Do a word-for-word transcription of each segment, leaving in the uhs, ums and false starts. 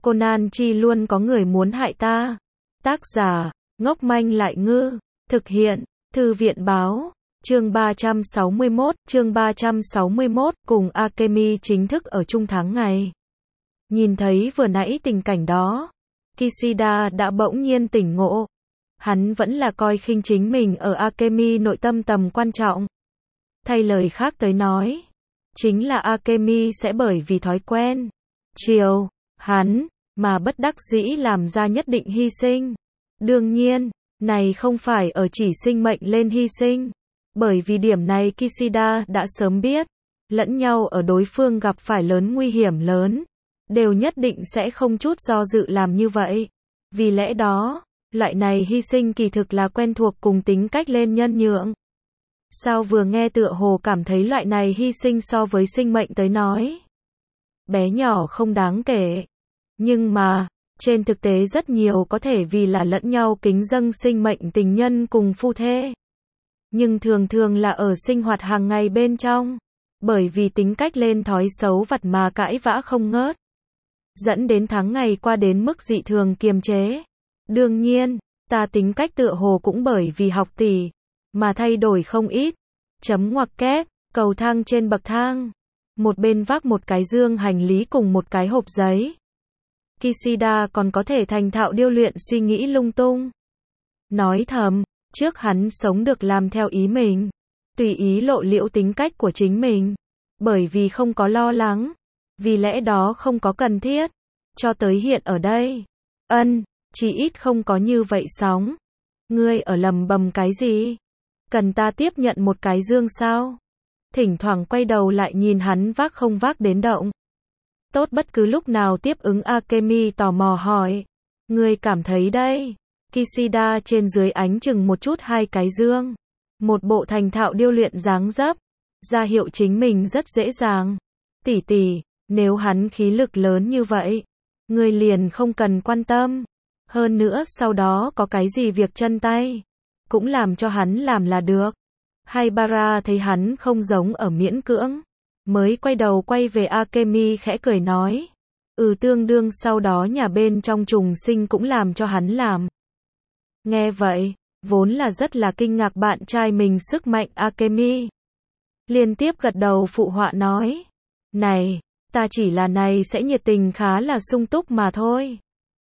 Conan chi luôn có người muốn hại ta. Tác giả, ngốc manh lại ngư. Thực hiện, Thư viện báo. Chương ba trăm sáu mươi mốt, chương ba trăm sáu mươi mốt, cùng Akemi chính thức ở chung tháng ngày. Nhìn thấy vừa nãy tình cảnh đó, Kishida đã bỗng nhiên tỉnh ngộ. Hắn vẫn là coi khinh chính mình ở Akemi nội tâm tầm quan trọng. Thay lời khác tới nói, chính là Akemi sẽ bởi vì thói quen chiều hắn mà bất đắc dĩ làm ra nhất định hy sinh. Đương nhiên, này không phải ở chỉ sinh mệnh lên hy sinh, bởi vì điểm này Kishida đã sớm biết, lẫn nhau ở đối phương gặp phải lớn nguy hiểm lớn, đều nhất định sẽ không chút do dự làm như vậy. Vì lẽ đó, loại này hy sinh kỳ thực là quen thuộc cùng tính cách lên nhân nhượng. Sao vừa nghe tựa hồ cảm thấy loại này hy sinh so với sinh mệnh tới nói bé nhỏ không đáng kể. Nhưng mà, trên thực tế rất nhiều có thể vì là lẫn nhau kính dâng sinh mệnh tình nhân cùng phu thê. Nhưng thường thường là ở sinh hoạt hàng ngày bên trong, bởi vì tính cách lên thói xấu vặt mà cãi vã không ngớt, dẫn đến tháng ngày qua đến mức dị thường kiềm chế. Đương nhiên, ta tính cách tựa hồ cũng bởi vì học tỷ mà thay đổi không ít. Chấm ngoặc kép, cầu thang trên bậc thang, một bên vác một cái dương hành lý cùng một cái hộp giấy. Kishida còn có thể thành thạo điêu luyện suy nghĩ lung tung. Nói thầm, trước hắn sống được làm theo ý mình, tùy ý lộ liễu tính cách của chính mình, bởi vì không có lo lắng, vì lẽ đó không có cần thiết. Cho tới hiện ở đây, ân, chỉ ít không có như vậy sóng. Ngươi ở lầm bầm cái gì? Cần ta tiếp nhận một cái dương sao? Thỉnh thoảng quay đầu lại nhìn hắn vác không vác đến động. Tốt bất cứ lúc nào tiếp ứng. Akemi tò mò hỏi. Ngươi cảm thấy đây? Kishida trên dưới ánh chừng một chút hai cái dương. Một bộ thành thạo điêu luyện dáng dấp, ra hiệu chính mình rất dễ dàng. Tỷ tỷ, nếu hắn khí lực lớn như vậy, ngươi liền không cần quan tâm. Hơn nữa sau đó có cái gì việc chân tay, cũng làm cho hắn làm là được. Haibara thấy hắn không giống ở miễn cưỡng, mới quay đầu quay về Akemi khẽ cười nói. Ừ, tương đương sau đó nhà bên trong trùng sinh cũng làm cho hắn làm. Nghe vậy, vốn là rất là kinh ngạc bạn trai mình sức mạnh Akemi liên tiếp gật đầu phụ họa nói. Này, ta chỉ là này sẽ nhiệt tình khá là sung túc mà thôi.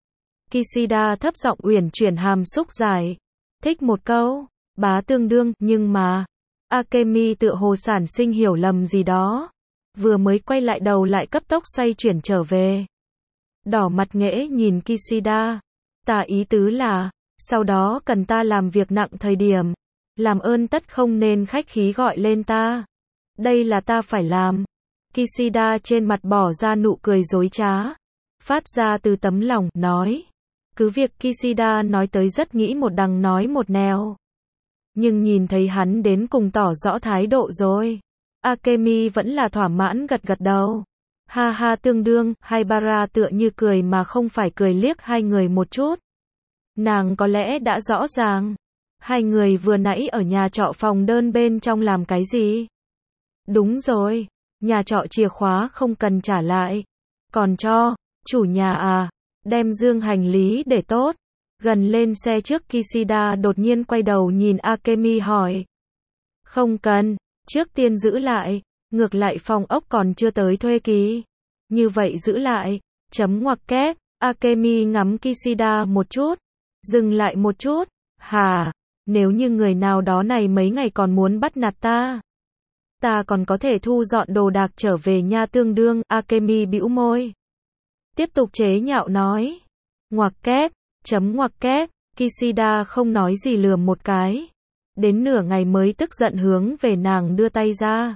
Kishida thấp giọng uyển chuyển hàm xúc giải thích một câu, bá tương đương, nhưng mà, Akemi tựa hồ sản sinh hiểu lầm gì đó, vừa mới quay lại đầu lại cấp tốc xoay chuyển trở về. Đỏ mặt nghễ nhìn Kishida, ta ý tứ là, sau đó cần ta làm việc nặng thời điểm, làm ơn tất không nên khách khí gọi lên ta. Đây là ta phải làm. Kishida trên mặt bỏ ra nụ cười dối trá, phát ra từ tấm lòng, nói. Cứ việc Kishida nói tới rất nghĩ một đằng nói một nẻo, nhưng nhìn thấy hắn đến cùng tỏ rõ thái độ rồi, Akemi vẫn là thỏa mãn gật gật đầu. Ha ha, tương đương. Haibara tựa như cười mà không phải cười liếc hai người một chút. Nàng có lẽ đã rõ ràng, hai người vừa nãy ở nhà trọ phòng đơn bên trong làm cái gì. Đúng rồi, nhà trọ chìa khóa không cần trả lại, còn cho chủ nhà à. Đem dương hành lý để tốt. Gần lên xe trước, Kishida đột nhiên quay đầu nhìn Akemi hỏi. Không cần, trước tiên giữ lại, ngược lại phòng ốc còn chưa tới thuê kỳ. Như vậy giữ lại, chấm ngoặc kép. Akemi ngắm Kishida một chút, dừng lại một chút. Hà, nếu như người nào đó này mấy ngày còn muốn bắt nạt ta, ta còn có thể thu dọn đồ đạc trở về nha tương đương. Akemi bĩu môi, tiếp tục chế nhạo nói. Ngoặc kép, chấm ngoặc kép. Kishida không nói gì lườm một cái. Đến nửa ngày mới tức giận hướng về nàng đưa tay ra.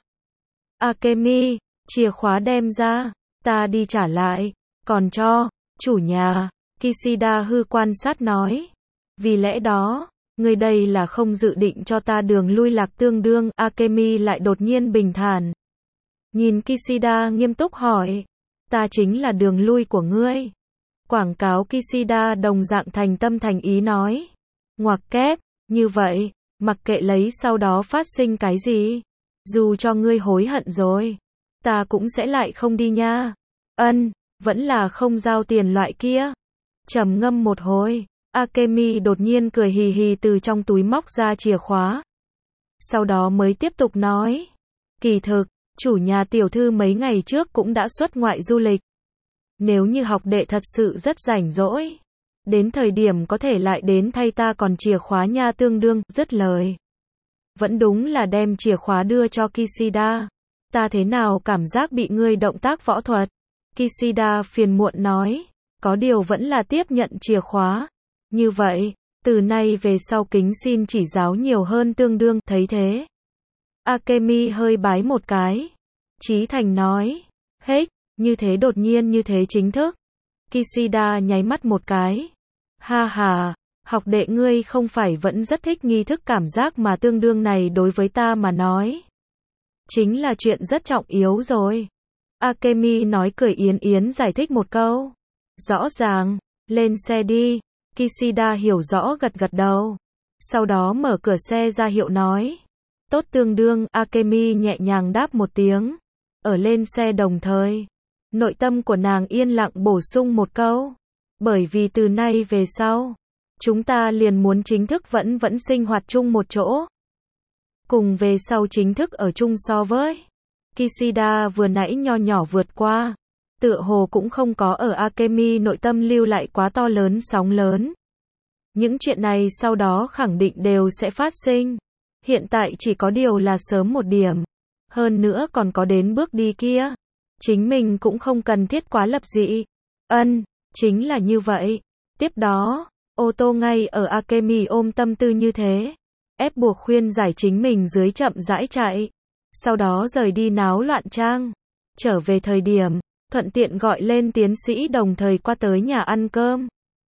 Akemi, chìa khóa đem ra, ta đi trả lại, còn cho chủ nhà. Kishida hư quan sát nói. Vì lẽ đó, người đây là không dự định cho ta đường lui lạc tương đương. Akemi lại đột nhiên bình thản, nhìn Kishida nghiêm túc hỏi. Ta chính là đường lui của ngươi. Quảng cáo. Kishida đồng dạng thành tâm thành ý nói. Ngoặc kép, như vậy, mặc kệ lấy sau đó phát sinh cái gì, dù cho ngươi hối hận rồi, ta cũng sẽ lại không đi nha. Ân, Vẫn là không giao tiền loại kia. Trầm ngâm một hồi, Akemi đột nhiên cười hì hì từ trong túi móc ra chìa khóa. Sau đó mới tiếp tục nói. Kỳ thực, chủ nhà tiểu thư mấy ngày trước cũng đã xuất ngoại du lịch. Nếu như học đệ thật sự rất rảnh rỗi, đến thời điểm có thể lại đến thay ta còn chìa khóa nha. Tương đương, dứt lời. Vẫn đúng là đem chìa khóa đưa cho Kishida. Ta thế nào cảm giác bị ngươi động tác võ thuật? Kishida phiền muộn nói. Có điều vẫn là tiếp nhận chìa khóa. Như vậy, từ nay về sau kính xin chỉ giáo nhiều hơn. Tương đương, thấy thế. Akemi hơi bái một cái. Chí thành nói. Hết, như thế đột nhiên như thế chính thức. Kishida nháy mắt một cái. Ha ha, học đệ ngươi không phải vẫn rất thích nghi thức cảm giác mà tương đương này đối với ta mà nói. Chính là chuyện rất trọng yếu rồi. Akemi nói cười yến yến giải thích một câu. Rõ ràng, lên xe đi. Kishida hiểu rõ gật gật đầu. Sau đó mở cửa xe ra hiệu nói. Tốt. Tương đương, Akemi nhẹ nhàng đáp một tiếng. Ở lên xe đồng thời, nội tâm của nàng yên lặng bổ sung một câu. Bởi vì từ nay về sau, chúng ta liền muốn chính thức vẫn vẫn sinh hoạt chung một chỗ. Cùng về sau chính thức ở chung so với Kishida vừa nãy nho nhỏ vượt qua, tựa hồ cũng không có ở Akemi nội tâm lưu lại quá to lớn sóng lớn. Những chuyện này sau đó khẳng định đều sẽ phát sinh. Hiện tại chỉ có điều là sớm một điểm. Hơn nữa còn có đến bước đi kia. Chính mình cũng không cần thiết quá lập dị. Ân, chính là như vậy. Tiếp đó, ô tô ngay ở Akemi ôm tâm tư như thế. Ép buộc khuyên giải chính mình dưới chậm rãi chạy. Sau đó rời đi náo loạn trang. Trở về thời điểm, thuận tiện gọi lên tiến sĩ đồng thời qua tới nhà ăn cơm.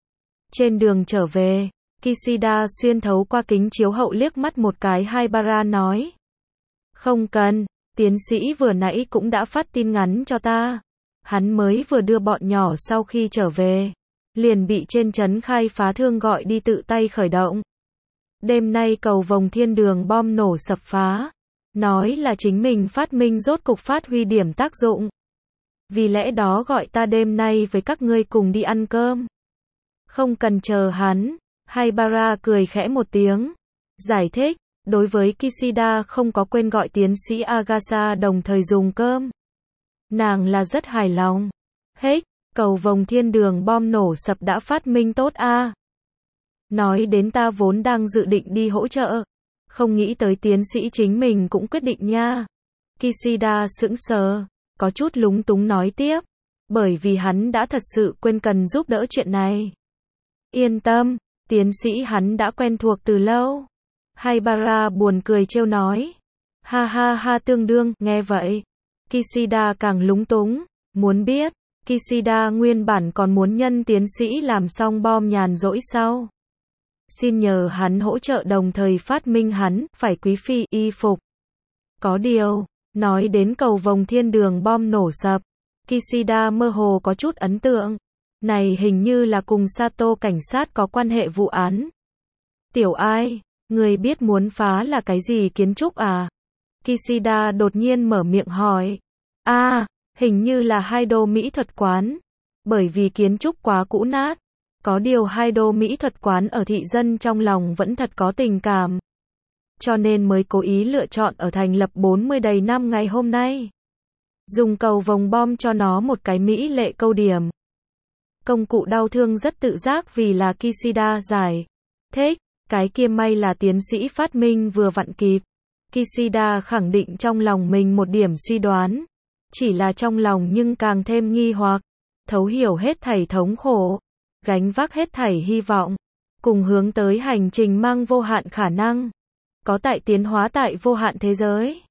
Trên đường trở về, Kishida xuyên thấu qua kính chiếu hậu liếc mắt một cái Haibara nói. Không cần, tiến sĩ vừa nãy cũng đã phát tin ngắn cho ta. Hắn mới vừa đưa bọn nhỏ sau khi trở về, liền bị trên trấn khai phá thương gọi đi tự tay khởi động. Đêm nay cầu vồng thiên đường bom nổ sập phá. Nói là chính mình phát minh rốt cục phát huy điểm tác dụng. Vì lẽ đó gọi ta đêm nay với các ngươi cùng đi ăn cơm. Không cần chờ hắn. Haibara cười khẽ một tiếng. Giải thích, đối với Kishida không có quên gọi tiến sĩ Agasa đồng thời dùng cơm. Nàng là rất hài lòng. Hết, cầu vồng thiên đường bom nổ sập đã phát minh tốt a. Nói đến ta vốn đang dự định đi hỗ trợ. Không nghĩ tới tiến sĩ chính mình cũng quyết định nha. Kishida sững sờ, có chút lúng túng nói tiếp. Bởi vì hắn đã thật sự quên cần giúp đỡ chuyện này. Yên tâm, tiến sĩ hắn đã quen thuộc từ lâu. Haibara buồn cười trêu nói. Ha ha ha. Tương đương, nghe vậy. Kishida càng lúng túng. Muốn biết, Kishida nguyên bản còn muốn nhân tiến sĩ làm xong bom nhàn rỗi sau. Xin nhờ hắn hỗ trợ đồng thời phát minh hắn, phải quý phi, y phục. Có điều, nói đến cầu vồng thiên đường bom nổ sập, Kishida mơ hồ có chút ấn tượng. Này hình như là cùng Sato cảnh sát có quan hệ vụ án. Tiểu ai, người biết muốn phá là cái gì kiến trúc à? Kishida đột nhiên mở miệng hỏi. A, à, hình như là hai đô mỹ thuật quán. Bởi vì kiến trúc quá cũ nát. Có điều hai đô mỹ thuật quán ở thị dân trong lòng vẫn thật có tình cảm. Cho nên mới cố ý lựa chọn ở thành lập bốn mươi đầy năm ngày hôm nay. Dùng cầu vồng bom cho nó một cái mỹ lệ câu điểm. Công cụ đau thương rất tự giác vì là Kishida giải thích. Cái kia may là tiến sĩ phát minh vừa vặn kịp. Kishida khẳng định trong lòng mình một điểm suy đoán. Chỉ là trong lòng nhưng càng thêm nghi hoặc. Thấu hiểu hết thảy thống khổ. Gánh vác hết thảy hy vọng. Cùng hướng tới hành trình mang vô hạn khả năng. Có tại tiến hóa tại vô hạn thế giới.